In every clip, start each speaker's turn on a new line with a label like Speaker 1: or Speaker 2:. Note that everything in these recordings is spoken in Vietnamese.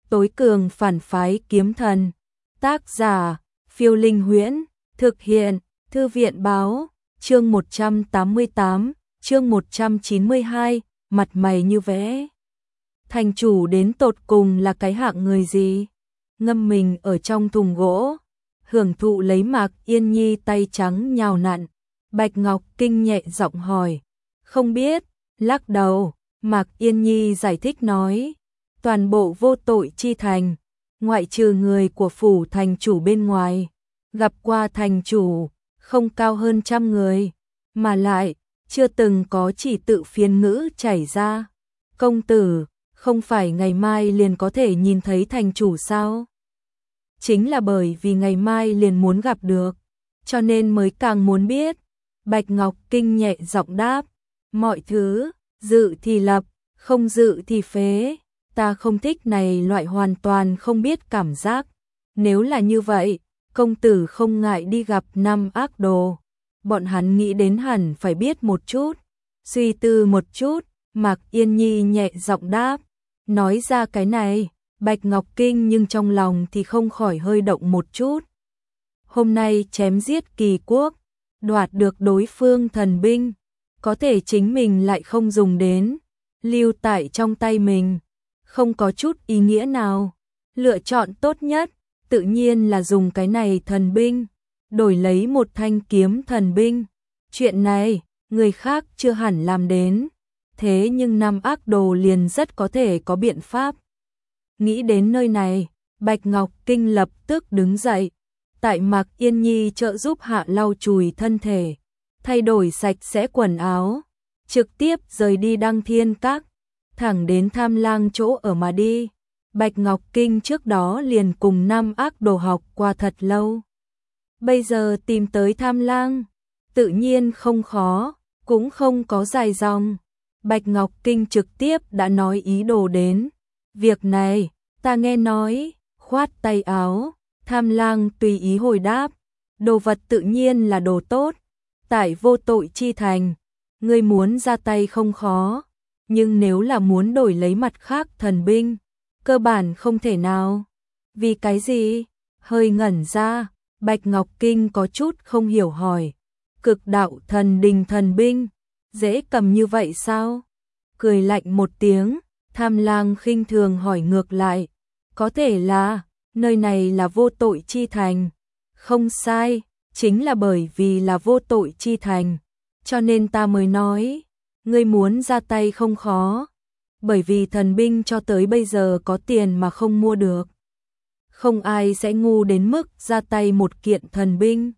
Speaker 1: Tối cường phản phái kiếm thần. Tác giả, Phiêu Linh Huyễn. Thực hiện, Thư viện báo. Chương 188, chương 192, mặt mày như vẽ. Thành chủ đến tột cùng là cái hạng người gì? Ngâm mình ở trong thùng gỗ, hưởng thụ lấy Mạc Yên Nhi tay trắng nhào nặn. Bạch Ngọc Kinh nhẹ giọng hỏi. Không biết, lắc đầu. Mạc Yên Nhi giải thích nói. Toàn bộ vô tội chi thành, ngoại trừ người của phủ thành chủ bên ngoài, gặp qua thành chủ, không cao hơn 100 người, mà lại, chưa từng có chỉ tự phiên ngữ chảy ra. Công tử, không phải ngày mai liền có thể nhìn thấy thành chủ sao? Chính là bởi vì ngày mai liền muốn gặp được, cho nên mới càng muốn biết. Bạch Ngọc Kinh nhẹ giọng đáp, mọi thứ, dự thì lập, không dự thì phế. Ta không thích này loại hoàn toàn không biết cảm giác. Nếu là như vậy, công tử không ngại đi gặp 5 ác đồ. Bọn hắn nghĩ đến hẳn phải biết một chút. Suy tư một chút, Mạc Yên Nhi nhẹ giọng đáp. Nói ra cái này, Bạch Ngọc Kinh nhưng trong lòng thì không khỏi hơi động một chút. Hôm nay chém giết kỳ quốc, đoạt được đối phương thần binh, có thể chính mình lại không dùng đến, lưu tại trong tay mình. Không có chút ý nghĩa nào. Lựa chọn tốt nhất, tự nhiên là dùng cái này thần binh, đổi lấy một thanh kiếm thần binh. Chuyện này, người khác chưa hẳn làm đến. Thế nhưng 5 ác đồ liền rất có thể có biện pháp. Nghĩ đến nơi này, Bạch Ngọc Kinh lập tức đứng dậy. Tại Mạc Yên Nhi trợ giúp hạ lau chùi thân thể, thay đổi sạch sẽ quần áo, trực tiếp rời đi Đăng Thiên Các, thẳng đến Tham Lang chỗ ở mà đi. Bạch Ngọc Kinh trước đó liền cùng 5 ác đồ học qua thật lâu. Bây giờ tìm tới Tham Lang, tự nhiên không khó, cũng không có dài dòng. Bạch Ngọc Kinh trực tiếp đã nói ý đồ đến. Việc này, ta nghe nói, khoát tay áo. Tham Lang tùy ý hồi đáp. Đồ vật tự nhiên là đồ tốt. Tại vô tội chi thành, ngươi muốn ra tay không khó. Nhưng nếu là muốn đổi lấy mặt khác thần binh, cơ bản không thể nào. Vì cái gì? Hơi ngẩn ra, Bạch Ngọc Kinh có chút không hiểu hỏi. Cực đạo thần đình thần binh, dễ cầm như vậy sao? Cười lạnh một tiếng, Tham Lang khinh thường hỏi ngược lại. Có thể là, nơi này là vô tội chi thành. Không sai, chính là bởi vì là vô tội chi thành, cho nên ta mới nói. Ngươi muốn ra tay không khó, bởi vì thần binh cho tới bây giờ có tiền mà không mua được. Không ai sẽ ngu đến mức ra tay một kiện thần binh.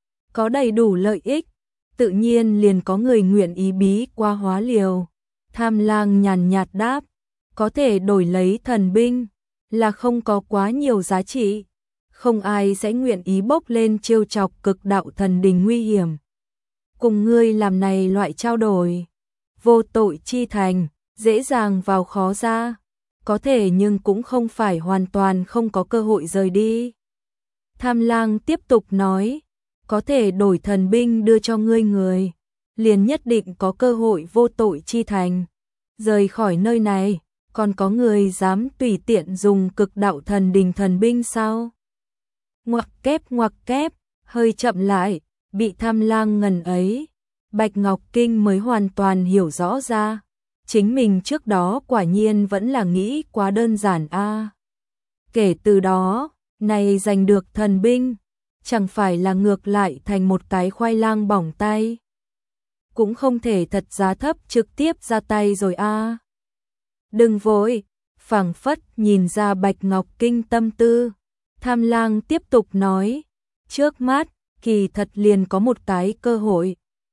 Speaker 1: Có đầy đủ lợi ích, tự nhiên liền có người nguyện ý bí qua hóa liều. Tham Lang nhàn nhạt đáp, có thể đổi lấy thần binh, là không có quá nhiều giá trị. Không ai sẽ nguyện ý bốc lên trêu chọc cực đạo thần đình nguy hiểm. Cùng ngươi làm này loại trao đổi. Vô tội chi thành, dễ dàng vào khó ra, có thể nhưng cũng không phải hoàn toàn không có cơ hội rời đi. Tham Lang tiếp tục nói, có thể đổi thần binh đưa cho ngươi người, liền nhất định có cơ hội vô tội chi thành. Rời khỏi nơi này, còn có người dám tùy tiện dùng cực đạo thần đình thần binh sao? Ngoặc kép, hơi chậm lại, bị Tham Lang ngần ấy. Bạch Ngọc Kinh mới hoàn toàn hiểu rõ ra, chính mình trước đó quả nhiên vẫn là nghĩ quá đơn giản a. Kể từ đó, này giành được thần binh, chẳng phải là ngược lại thành một cái khoai lang bỏng tay. Cũng không thể thật giá thấp trực tiếp ra tay rồi a. Đừng vội, phảng phất nhìn ra Bạch Ngọc Kinh tâm tư. Tham Lang tiếp tục nói, trước mắt, kỳ thật liền có một cái cơ hội.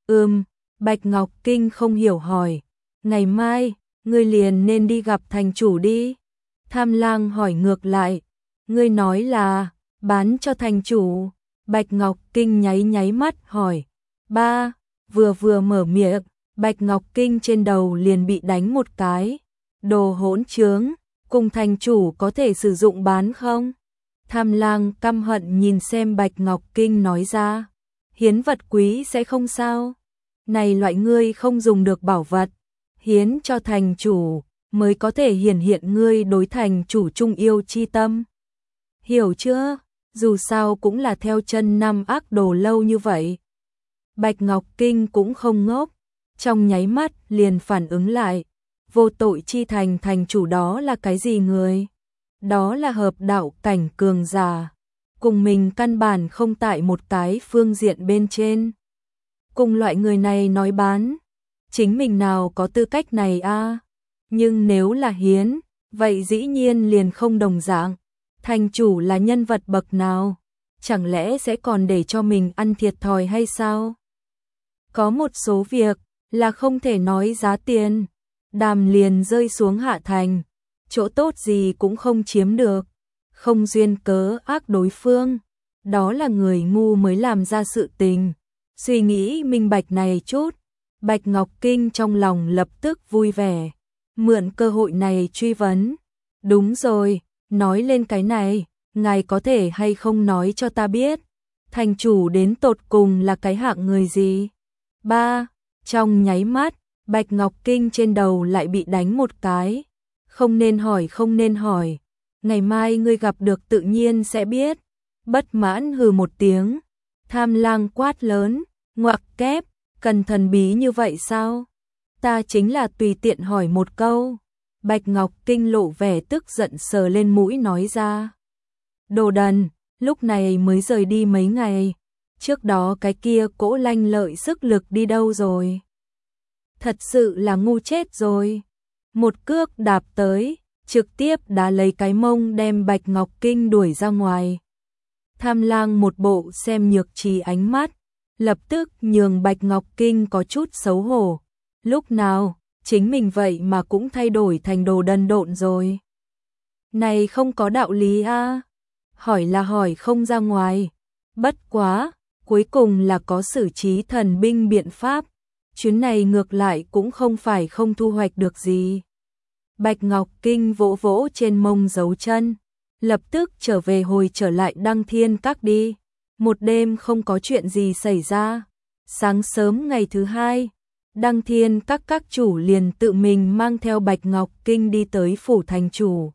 Speaker 1: Bạch Ngọc Kinh không hiểu hỏi, ngày mai, ngươi liền nên đi gặp thành chủ đi. Tham Lang hỏi ngược lại, ngươi nói là, bán cho thành chủ. Bạch Ngọc Kinh nháy mắt hỏi, ba, vừa mở miệng, Bạch Ngọc Kinh trên đầu liền bị đánh một cái. Đồ hỗn trướng, cùng thành chủ có thể sử dụng bán không? Tham Lang căm hận nhìn xem Bạch Ngọc Kinh nói ra, hiến vật quý sẽ không sao? Này loại ngươi không dùng được bảo vật, hiến cho thành chủ, mới có thể hiển hiện ngươi đối thành chủ trung yêu chi tâm. Hiểu chưa? Dù sao cũng là theo chân năm ác đồ lâu như vậy. Bạch Ngọc Kinh cũng không ngốc, trong nháy mắt liền phản ứng lại. Vô tội chi thành thành chủ đó là cái gì người? Đó là hợp đạo cảnh cường giả. Cùng mình căn bản không tại một cái phương diện bên trên. Cùng loại người này nói bán, chính mình nào có tư cách này a? Nhưng nếu là hiến, vậy dĩ nhiên liền không đồng dạng. Thành chủ là nhân vật bậc nào? Chẳng lẽ sẽ còn để cho mình ăn thiệt thòi hay sao? Có một số việc là không thể nói giá tiền. Đàm liền rơi xuống hạ thành, chỗ tốt gì cũng không chiếm được, không duyên cớ ác đối phương, đó là người ngu mới làm ra sự tình. Suy nghĩ minh bạch này chút, Bạch Ngọc Kinh trong lòng lập tức vui vẻ, mượn cơ hội này truy vấn. Đúng rồi, nói lên cái này, ngài có thể hay không nói cho ta biết, thành chủ đến tột cùng là cái hạng người gì? Ba, trong nháy mắt, Bạch Ngọc Kinh trên đầu lại bị đánh một cái. Không nên hỏi, không nên hỏi. Ngày mai ngươi gặp được tự nhiên sẽ biết. Bất mãn hừ một tiếng. Tham lang quát lớn. Ngoặc kép, cần thần bí như vậy sao? Ta chính là tùy tiện hỏi một câu. Bạch Ngọc Kinh lộ vẻ tức giận sờ lên mũi nói ra. Đồ đần, lúc này mới rời đi mấy ngày. Trước đó cái kia cỗ lanh lợi sức lực đi đâu rồi? Thật sự là ngu chết rồi. Một cước đạp tới, trực tiếp đá lấy cái mông đem Bạch Ngọc Kinh đuổi ra ngoài. Tham lang một bộ xem nhược trí ánh mắt, lập tức nhường Bạch Ngọc Kinh có chút xấu hổ. Lúc nào, chính mình vậy mà cũng thay đổi thành đồ đần độn rồi. Này không có đạo lý a. Hỏi là hỏi không ra ngoài. Bất quá, cuối cùng là có xử trí thần binh biện pháp. Chuyến này ngược lại cũng không phải không thu hoạch được gì. Bạch Ngọc Kinh vỗ vỗ trên mông giấu chân, lập tức trở lại Đăng Thiên Các đi. Một đêm không có chuyện gì xảy ra. Sáng sớm ngày thứ hai, Đăng Thiên các chủ liền tự mình mang theo Bạch Ngọc Kinh đi tới phủ thành chủ.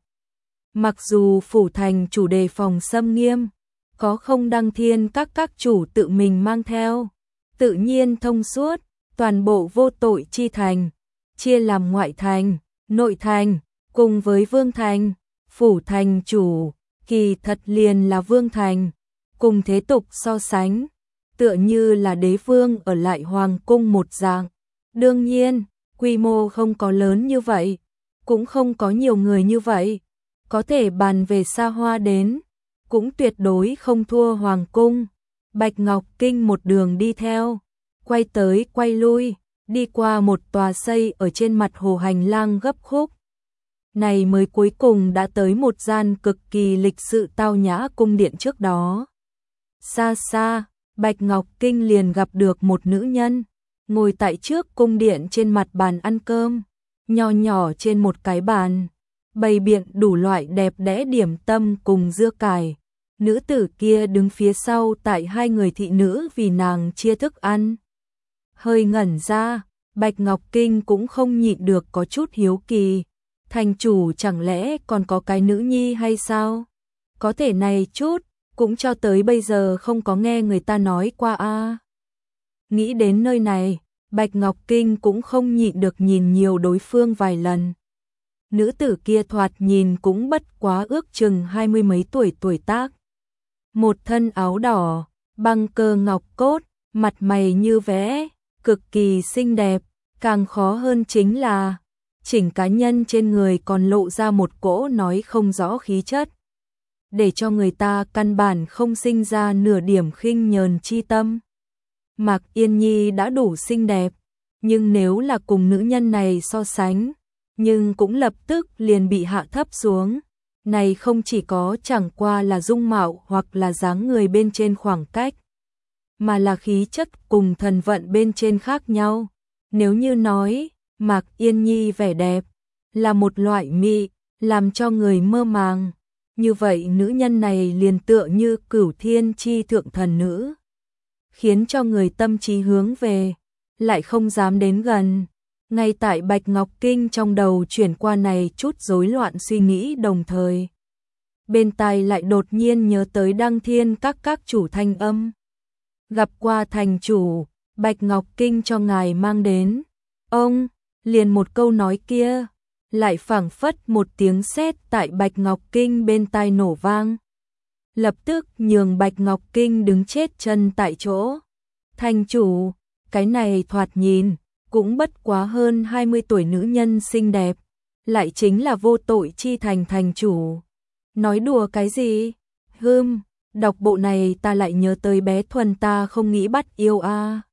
Speaker 1: Mặc dù phủ thành chủ đề phòng xâm nghiêm, có không Đăng Thiên các chủ tự mình mang theo, tự nhiên thông suốt. Toàn bộ vô tội chi thành, chia làm ngoại thành, nội thành, cùng với vương thành, phủ thành chủ, kỳ thật liền là vương thành, cùng thế tục so sánh, tựa như là đế vương ở lại hoàng cung một dạng. Đương nhiên, quy mô không có lớn như vậy, cũng không có nhiều người như vậy, có thể bàn về xa hoa đến, cũng tuyệt đối không thua hoàng cung. Bạch Ngọc Kinh một đường đi theo, quay tới quay lui, đi qua một tòa xây ở trên mặt hồ hành lang gấp khúc. Này mới cuối cùng đã tới một gian cực kỳ lịch sự tao nhã cung điện trước đó. Xa xa, Bạch Ngọc Kinh liền gặp được một nữ nhân, ngồi tại trước cung điện trên mặt bàn ăn cơm, nho nhỏ trên một cái bàn, bày biện đủ loại đẹp đẽ điểm tâm cùng dưa cải. Nữ tử kia đứng phía sau tại hai người thị nữ vì nàng chia thức ăn. Hơi ngẩn ra, Bạch Ngọc Kinh cũng không nhịn được có chút hiếu kỳ. Thành chủ chẳng lẽ còn có cái nữ nhi hay sao? Có thể này chút, cũng cho tới bây giờ không có nghe người ta nói qua a. Nghĩ đến nơi này, Bạch Ngọc Kinh cũng không nhịn được nhìn nhiều đối phương vài lần. Nữ tử kia thoạt nhìn cũng bất quá ước chừng 20 mấy tuổi tác. Một thân áo đỏ, băng cơ ngọc cốt, mặt mày như vẽ, cực kỳ xinh đẹp, càng khó hơn chính là chỉnh cá nhân trên người còn lộ ra một cỗ nói không rõ khí chất, để cho người ta căn bản không sinh ra nửa điểm khinh nhờn chi tâm. Mạc Yên Nhi đã đủ xinh đẹp, nhưng nếu là cùng nữ nhân này so sánh, nhưng cũng lập tức liền bị hạ thấp xuống. Này không chỉ có chẳng qua là dung mạo hoặc là dáng người bên trên khoảng cách, mà là khí chất cùng thần vận bên trên khác nhau. Nếu như nói, Mạc Yên Nhi vẻ đẹp, là một loại mị, làm cho người mơ màng, như vậy nữ nhân này liền tựa như cửu thiên chi thượng thần nữ, khiến cho người tâm trí hướng về, lại không dám đến gần. Ngay tại Bạch Ngọc Kinh trong đầu chuyển qua này chút rối loạn suy nghĩ đồng thời. Bên tai lại đột nhiên nhớ tới Đăng Thiên các chủ thanh âm. Gặp qua thành chủ, Bạch Ngọc Kinh cho ngài mang đến. Ông, liền một câu nói kia, lại phảng phất một tiếng sét tại Bạch Ngọc Kinh bên tai nổ vang. Lập tức nhường Bạch Ngọc Kinh đứng chết chân tại chỗ. Thành chủ, cái này thoạt nhìn, cũng bất quá hơn 20 tuổi nữ nhân xinh đẹp, lại chính là vô tội chi thành thành chủ. Nói đùa cái gì? Đọc bộ này ta lại nhớ tới bé Thuần ta không nghĩ bắt yêu a.